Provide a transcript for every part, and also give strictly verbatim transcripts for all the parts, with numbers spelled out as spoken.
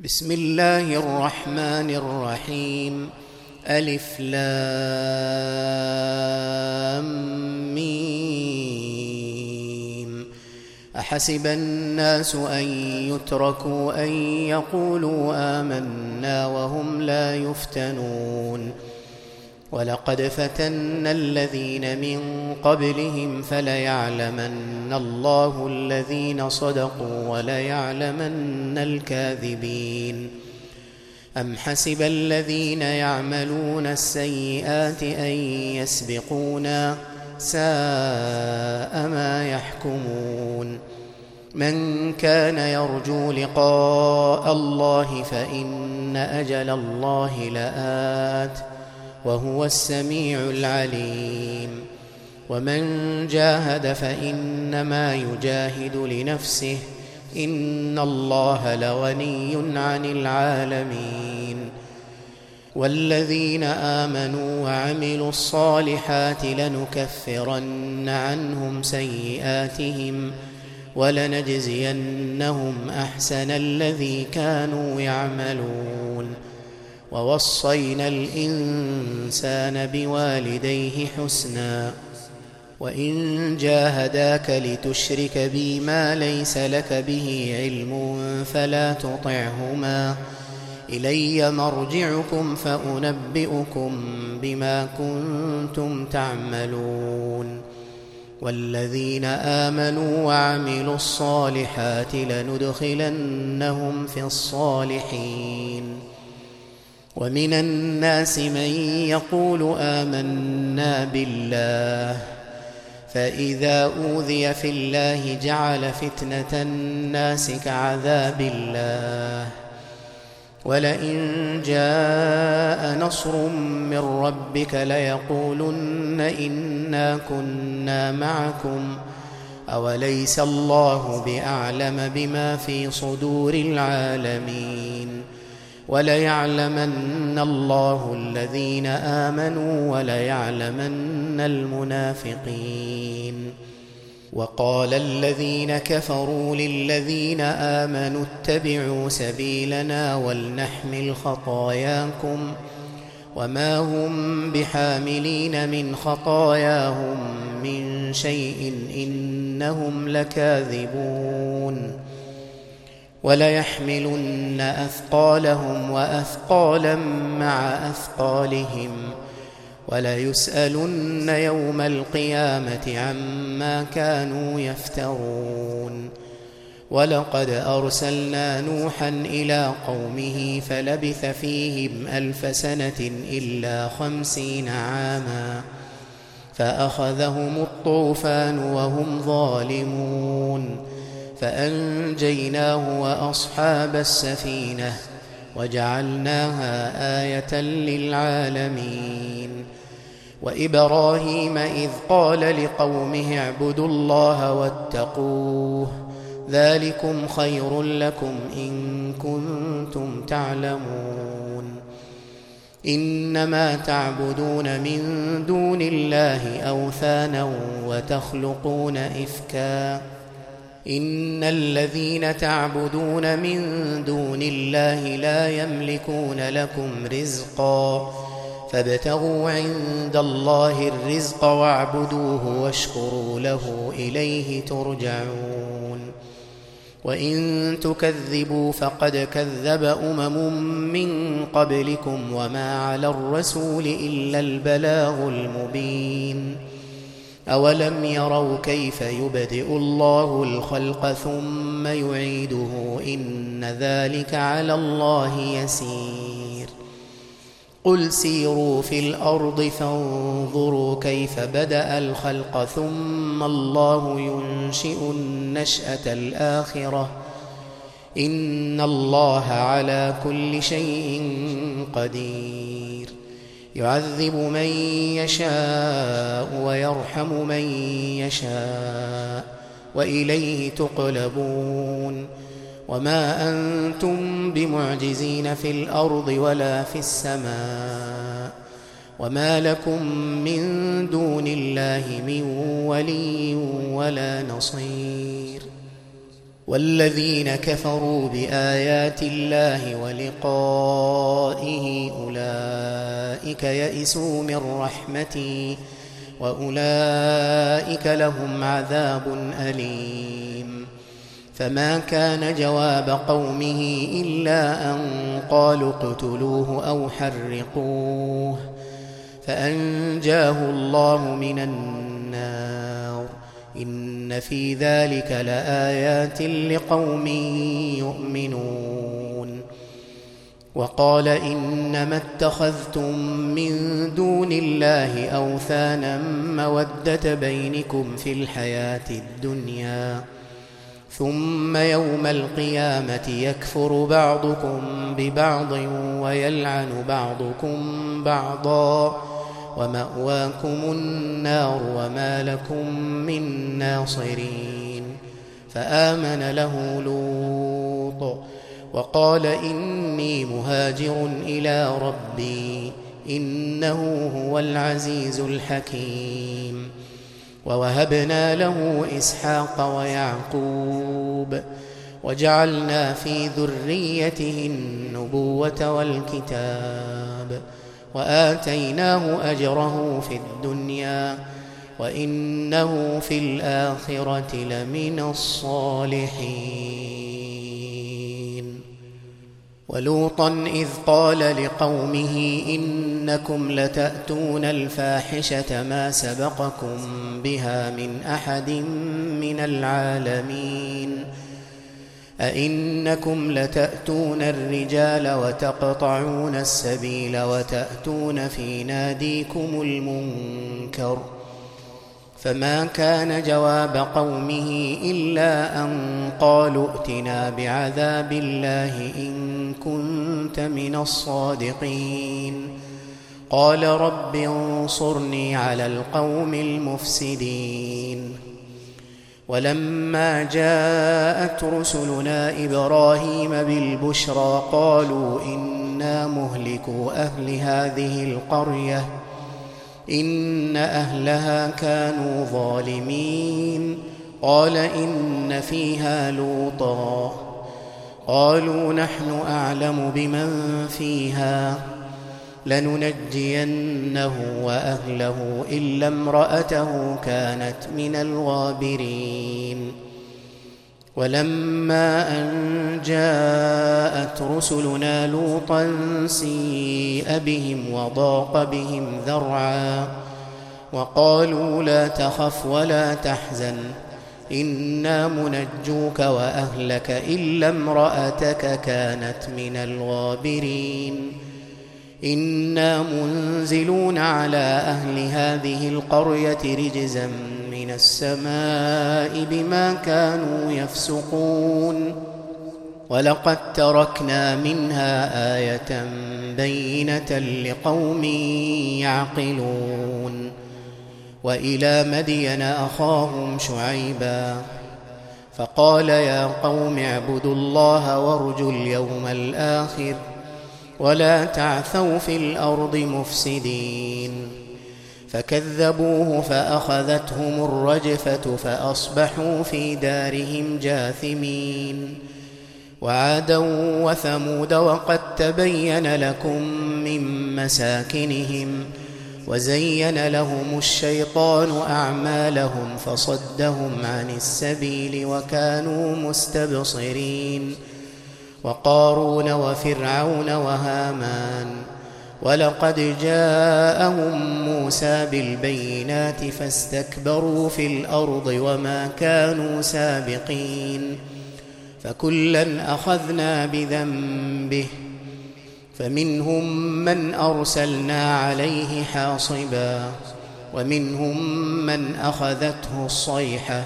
بسم الله الرحمن الرحيم. ألف لام ميم. أحسب الناس أن يتركوا أن يقولوا آمنا وهم لا يفتنون. ولقد فتنا الذين من قبلهم فليعلمن الله الذين صدقوا وليعلمن الكاذبين. أم حسب الذين يعملون السيئات أن يسبقونا ساء ما يحكمون. من كان يرجو لقاء الله فإن أجل الله لآت وهو السميع العليم. ومن جاهد فإنما يجاهد لنفسه إن الله لغني عن العالمين. والذين آمنوا وعملوا الصالحات لنكفرن عنهم سيئاتهم ولنجزينهم أحسن الذي كانوا يعملون. ووصينا الإنسان بوالديه حسنا وإن جاهداك لتشرك بي ما ليس لك به علم فلا تطعهما إلي مرجعكم فأنبئكم بما كنتم تعملون. والذين آمنوا وعملوا الصالحات لندخلنهم في الصالحين. ومن الناس من يقول آمنا بالله فإذا أوذي في الله جعل فتنة الناس كعذاب الله. ولئن جاء نصر من ربك ليقولن إنا كنا معكم أوليس الله بأعلم بما في صدور العالمين. وليعلمن الله الذين آمنوا وليعلمن المنافقين. وقال الذين كفروا للذين آمنوا اتبعوا سبيلنا ولنحمل خطاياكم وما هم بحاملين من خطاياهم من شيء إنهم لكاذبون. وليحملن أثقالهم وأثقالا مع أثقالهم وليسألن يوم القيامة عما كانوا يفترون. ولقد أرسلنا نوحا إلى قومه فلبث فيهم ألف سنة إلا خمسين عاما فأخذهم الطوفان وهم ظالمون فأنجيناه وأصحاب السفينة وجعلناها آية للعالمين. وإبراهيم إذ قال لقومه اعبدوا الله واتقوه ذلكم خير لكم إن كنتم تعلمون. إنما تعبدون من دون الله أوثانا وتخلقون إفكا إن الذين تعبدون من دون الله لا يملكون لكم رزقا فابتغوا عند الله الرزق واعبدوه واشكروا له إليه ترجعون. وإن تكذبوا فقد كذب أمم من قبلكم وما على الرسول إلا البلاغ المبين. أولم يروا كيف يبدئ الله الخلق ثم يعيده إن ذلك على الله يسير. قل سيروا في الأرض فانظروا كيف بدأ الخلق ثم الله ينشئ النشأة الآخرة إن الله على كل شيء قدير. يعذب من يشاء ويرحم من يشاء وإليه تقلبون. وما أنتم بمعجزين في الأرض ولا في السماء وما لكم من دون الله من ولي ولا نصير. والذين كفروا بآيات الله ولقائه أولئك يئسوا من رحمتي وأولئك لهم عذاب أليم. فما كان جواب قومه إلا أن قالوا اقتلوه أو حرقوه فأنجاه الله من النار. إن في ذلك لآيات لقوم يؤمنون. وقال إنما اتخذتم من دون الله أوثانا مودة بينكم في الحياة الدنيا ثم يوم القيامة يكفر بعضكم ببعض ويلعن بعضكم بعضا ومأواكم النار وما لكم من ناصرين. فآمن له لوط وقال إني مهاجر إلى ربي إنه هو العزيز الحكيم. ووهبنا له إسحاق ويعقوب وجعلنا في ذريته النبوة والكتاب وآتيناه أجره في الدنيا وإنه في الآخرة لمن الصالحين. ولوطا إذ قال لقومه إنكم لتأتون الفاحشة ما سبقكم بها من أحد من العالمين أئنكم لتأتون الرجال وتقطعون السبيل وتأتون في ناديكم المنكر. فما كان جواب قومه إلا أن قالوا ائتنا بعذاب الله إن كنت من الصادقين. قال رب انصرني على القوم المفسدين. ولما جاءت رسلنا إبراهيم بالبشرى قالوا إنا مهلكو أهل هذه القرية إن أهلها كانوا ظالمين. قال إن فيها لوطا قالوا نحن أعلم بمن فيها لننجينه وأهله إلا امرأته كانت من الغابرين. ولما أن جاءت رسلنا لوطا سيء بهم وضاق بهم ذرعا وقالوا لا تخف ولا تحزن إنا منجوك وأهلك إلا امرأتك كانت من الغابرين. إنا منزلون على أهل هذه القرية رجزا من السماء بما كانوا يفسقون. ولقد تركنا منها آية بينة لقوم يعقلون. وإلى مدين أخاهم شعيبا فقال يا قوم اعبدوا الله وارجوا اليوم الآخر ولا تعثوا في الأرض مفسدين. فكذبوه فأخذتهم الرجفة فأصبحوا في دارهم جاثمين. وعادا وثمود وقد تبين لكم من مساكنهم وزين لهم الشيطان أعمالهم فصدهم عن السبيل وكانوا مستبصرين. وقارون وفرعون وهامان ولقد جاءهم موسى بالبينات فاستكبروا في الأرض وما كانوا سابقين. فكلا أخذنا بذنبه فمنهم من أرسلنا عليه حاصبا ومنهم من أخذته الصيحة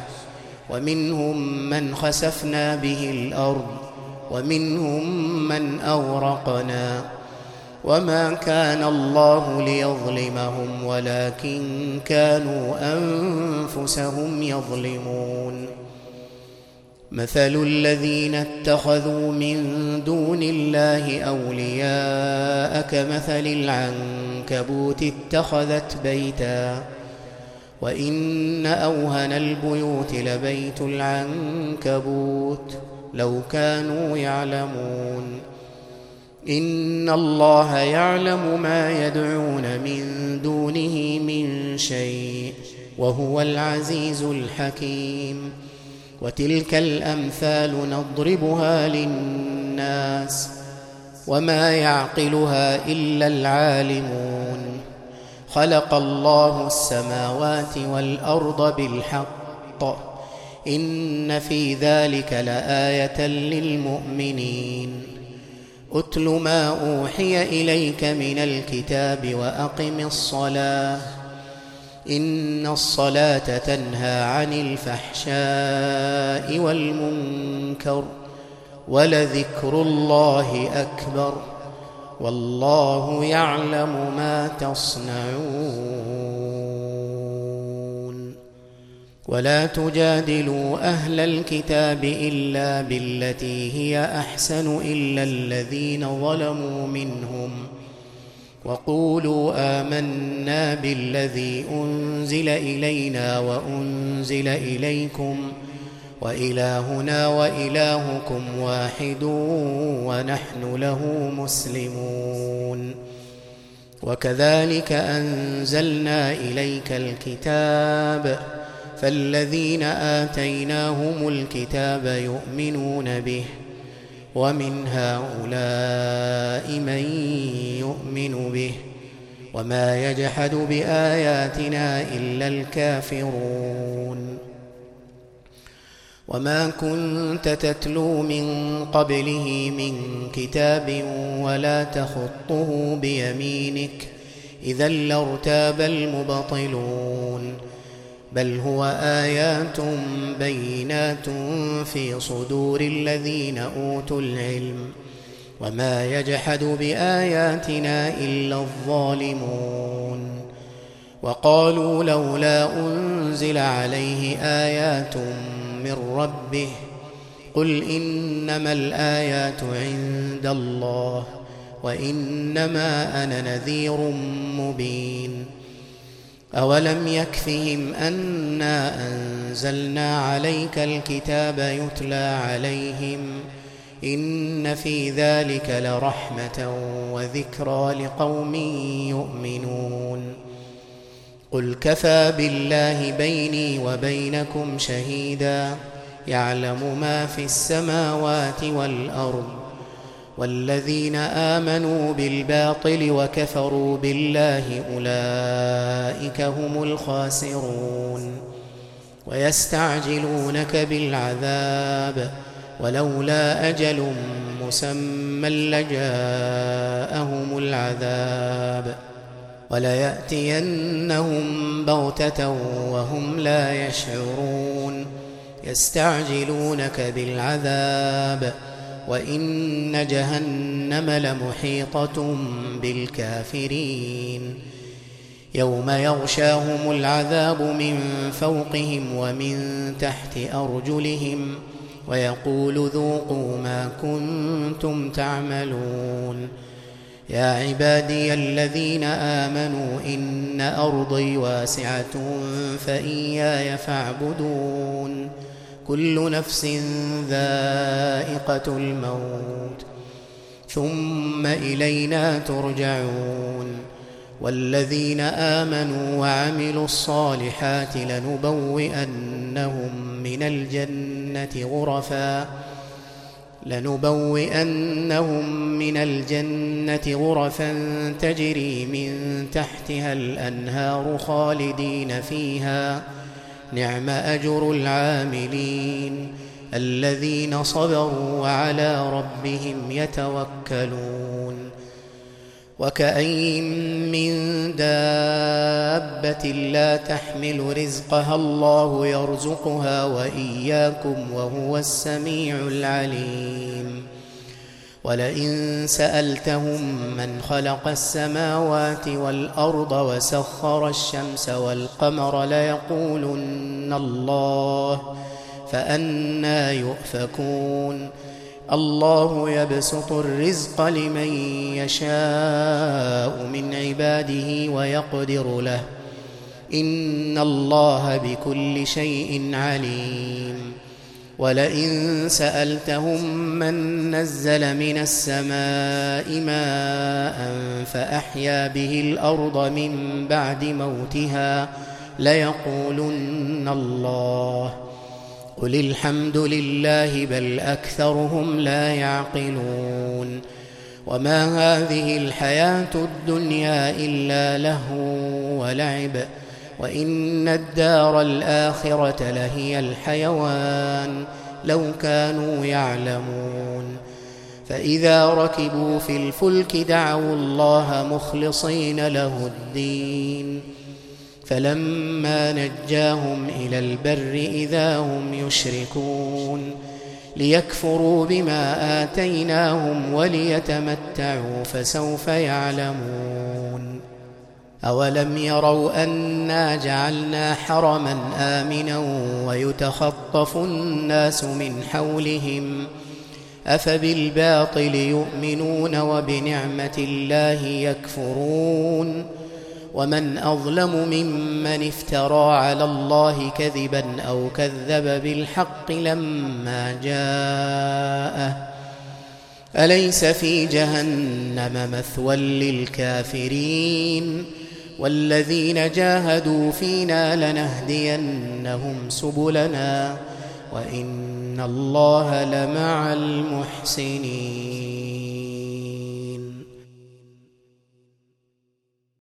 ومنهم من خسفنا به الأرض ومنهم من أغرقنا. وما كان الله ليظلمهم ولكن كانوا أنفسهم يظلمون. مثل الذين اتخذوا من دون الله أولياء كمثل العنكبوت اتخذت بيتا وإن أوهن البيوت لبيت العنكبوت لو كانوا يعلمون إن الله يعلم ما يدعون من دونه من شيء وهو العزيز الحكيم وتلك الأمثال نضربها للناس وما يعقلها إلا العالمون خلق الله السماوات والأرض بالحق إن في ذلك لآية للمؤمنين أتل ما أوحي إليك من الكتاب وأقم الصلاة إن الصلاة تنهى عن الفحشاء والمنكر ولذكر الله أكبر والله يعلم ما تصنعون ولا تجادلوا أهل الكتاب إلا بالتي هي أحسن إلا الذين ظلموا منهم وقولوا آمنا بالذي أنزل إلينا وأنزل إليكم وإلهنا وإلهكم واحد ونحن له مسلمون وكذلك أنزلنا إليك الكتاب فالذين آتيناهم الكتاب يؤمنون به ومن هؤلاء من يؤمن به وما يجحد بآياتنا إلا الكافرون وما كنت تتلو من قبله من كتاب ولا تخطه بيمينك إذا لارتاب المبطلون بل هو آيات بينات في صدور الذين أوتوا العلم وما يجحد بآياتنا إلا الظالمون وقالوا لولا أنزل عليه آيات من ربه قل إنما الآيات عند الله وإنما أنا نذير مبين أولم يكفهم أنا أنزلنا عليك الكتاب يتلى عليهم إن في ذلك لرحمة وذكرى لقوم يؤمنون قل كفى بالله بيني وبينكم شهيدا يعلم ما في السماوات والأرض والذين آمنوا بالباطل وكفروا بالله أولئك هم الخاسرون ويستعجلونك بالعذاب ولولا أجل مسمى لجاءهم العذاب وليأتينهم بغتة وهم لا يشعرون يستعجلونك بالعذاب وإن جهنم لمحيطة بالكافرين يوم يغشاهم العذاب من فوقهم ومن تحت أرجلهم ويقول ذوقوا ما كنتم تعملون يا عبادي الذين آمنوا إن أرضي واسعة فإياي فاعبدون كل نفس ذائقة الموت ثم إلينا ترجعون والذين آمنوا وعملوا الصالحات لنبوئنهم من الجنة غرفا لنبوئنهم من الجنة غرفا تجري من تحتها الأنهار خالدين فيها نعم أجر العاملين الذين صبروا وعلى ربهم يتوكلون وكأين من دابة لا تحمل رزقها الله يرزقها وإياكم وهو السميع العليم ولئن سألتهم من خلق السماوات والأرض وسخر الشمس والقمر ليقولن الله فأنى يؤفكون الله يبسط الرزق لمن يشاء من عباده ويقدر له إن الله بكل شيء عليم. ولئن سألتهم من نزل من السماء ماء فأحيا به الأرض من بعد موتها ليقولن الله قل الحمد لله بل أكثرهم لا يعقلون. وما هذه الحياة الدنيا إلا لهو ولعب وإن الدار الآخرة لهي الحيوان لو كانوا يعلمون. فإذا ركبوا في الفلك دعوا الله مخلصين له الدين فلما نجاهم إلى البر إذا هم يشركون ليكفروا بما آتيناهم وليتمتعوا فسوف يعلمون. أولم يروا أنا جعلنا حرما آمنا ويتخطف الناس من حولهم أفبالباطل يؤمنون وبنعمة الله يكفرون. ومن أظلم ممن افترى على الله كذبا أو كذب بالحق لما جاءه أليس في جهنم مثوى للكافرين والذين جاهدوا فينا لنهدينهم سبلنا وإن الله لمع المحسنين.